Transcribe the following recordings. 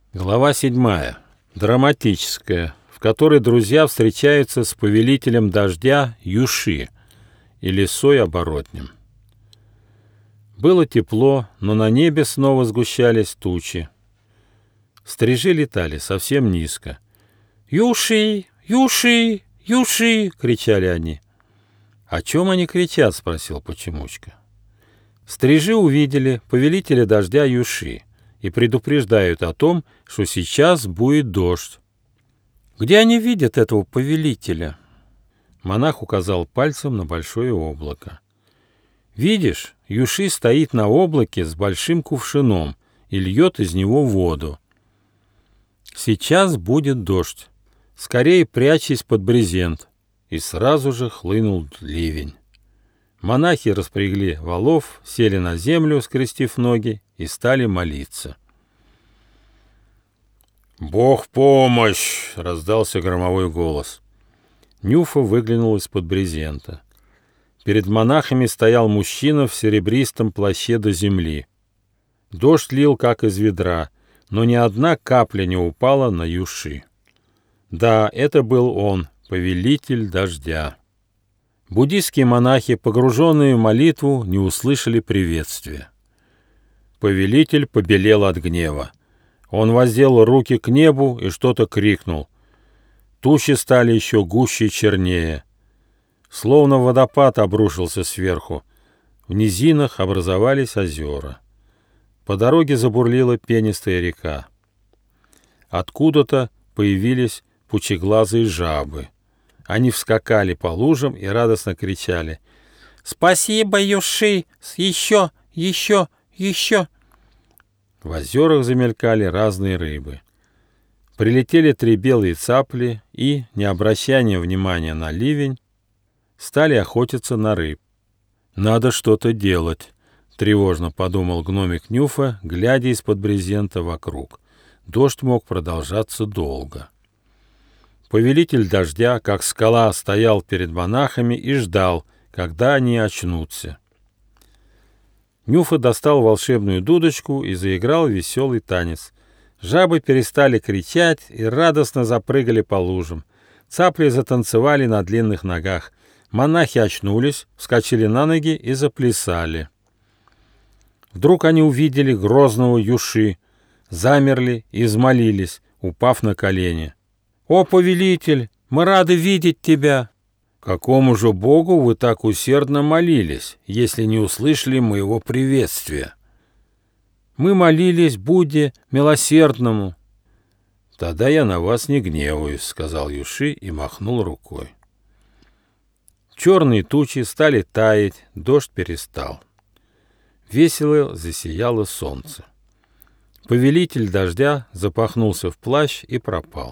Глава 7. Драматическая, в которой друзья встречаются с повелителем дождя Юши и лисой оборотнем. Было тепло, но на небе снова сгущались тучи. Стрижи летали совсем низко. «Юши! Юши! Юши!» — кричали они. «О чем они кричат?» — спросил Почемучка. Стрижи увидели повелителя дождя Юши и предупреждают о том, что сейчас будет дождь. «Где они видят этого повелителя?» Монах указал пальцем на большое облако. «Видишь, Юши стоит на облаке с большим кувшином и льет из него воду. Сейчас будет дождь. Скорее прячься под брезент». И сразу же хлынул ливень. Монахи распрягли волов, сели на землю, скрестив ноги, и стали молиться. «Бог в помощь!» — раздался громовой голос. Нюфа выглянул из-под брезента. Перед монахами стоял мужчина в серебристом плаще до земли. Дождь лил, как из ведра, но ни одна капля не упала на Юши. Да, это был он, повелитель дождя. Буддистские монахи, погруженные в молитву, не услышали приветствия. Повелитель побелел от гнева. Он воздел руки к небу и что-то крикнул. Тучи стали еще гуще и чернее. Словно водопад обрушился сверху. В низинах образовались озера. По дороге забурлила пенистая река. Откуда-то появились пучеглазые жабы. Они вскакали по лужам и радостно кричали: «Спасибо, Юши! Еще, еще, еще!» В озерах замелькали разные рыбы. Прилетели 3 белые цапли и, не обращая внимания на ливень, стали охотиться на рыб. «Надо что-то делать», — тревожно подумал гномик Нюфа, глядя из-под брезента вокруг. Дождь мог продолжаться долго. Повелитель дождя, как скала, стоял перед монахами и ждал, когда они очнутся. Нюфа достал волшебную дудочку и заиграл веселый танец. Жабы перестали кричать и радостно запрыгали по лужам. Цапли затанцевали на длинных ногах. Монахи очнулись, вскочили на ноги и заплясали. Вдруг они увидели грозного Юши, замерли и взмолились, упав на колени. «О, повелитель, мы рады видеть тебя!» «Какому же богу вы так усердно молились, если не услышали моего приветствия?» «Мы молились Будде милосердному». «Тогда я на вас не гневаюсь», — сказал Юши и махнул рукой. Черные тучи стали таять, дождь перестал. Весело засияло солнце. Повелитель дождя запахнулся в плащ и пропал.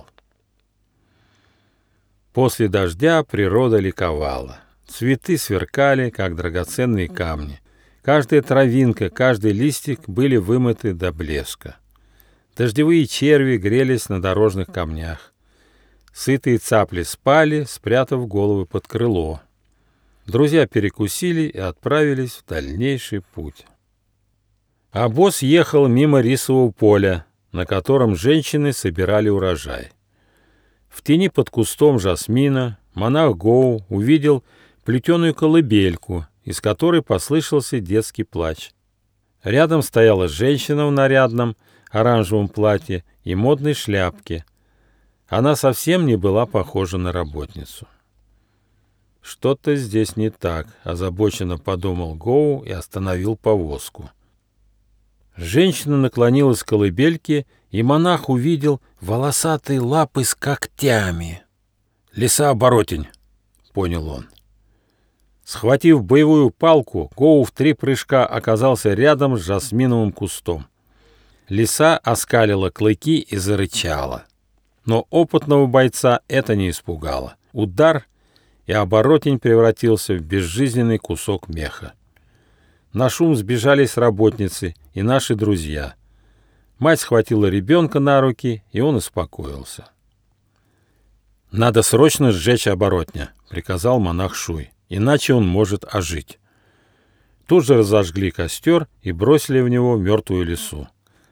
После дождя природа ликовала. Цветы сверкали, как драгоценные камни. Каждая травинка, каждый листик были вымыты до блеска. Дождевые черви грелись на дорожных камнях. Сытые цапли спали, спрятав головы под крыло. Друзья перекусили и отправились в дальнейший путь. Обоз ехал мимо рисового поля, на котором женщины собирали урожай. В тени под кустом жасмина монах Гоу увидел плетеную колыбельку, из которой послышался детский плач. Рядом стояла женщина в нарядном оранжевом платье и модной шляпке. Она совсем не была похожа на работницу. «Что-то здесь не так», — озабоченно подумал Гоу и остановил повозку. Женщина наклонилась к колыбельке, и монах увидел волосатые лапы с когтями. «Лиса-оборотень», — понял он. Схватив боевую палку, Гоу в 3 прыжка оказался рядом с жасминовым кустом. Лиса оскалила клыки и зарычала. Но опытного бойца это не испугало. Удар, и оборотень превратился в безжизненный кусок меха. На шум сбежались работницы и наши друзья. Мать схватила ребенка на руки, и он успокоился. «Надо срочно сжечь оборотня», — приказал монах Шуй, «иначе он может ожить». Тут же разожгли костер и бросили в него мертвую лису.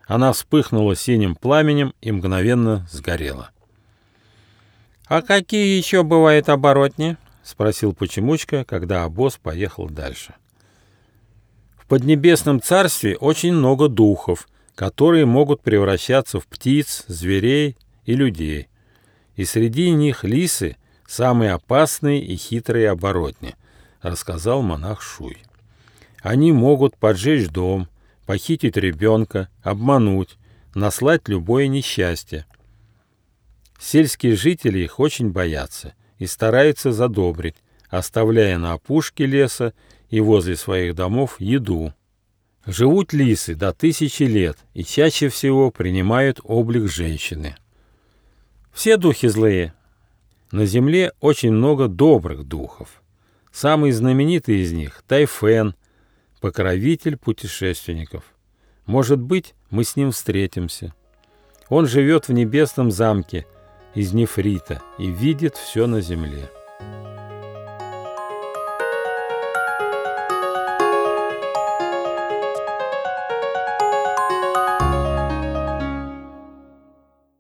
Она вспыхнула синим пламенем и мгновенно сгорела. «А какие еще бывают оборотни?» — спросил Почемучка, когда обоз поехал дальше. «В Поднебесном царстве очень много духов, которые могут превращаться в птиц, зверей и людей. И среди них лисы — самые опасные и хитрые оборотни», — рассказал монах Шуй. «Они могут поджечь дом, похитить ребенка, обмануть, наслать любое несчастье. Сельские жители их очень боятся и стараются задобрить, оставляя на опушке леса и возле своих домов еду. Живут лисы до 1000 лет и чаще всего принимают облик женщины. Все духи злые. На земле очень много добрых духов. Самый знаменитый из них — Тайфен, покровитель путешественников. Может быть, мы с ним встретимся. Он живет в небесном замке из нефрита и видит все на земле».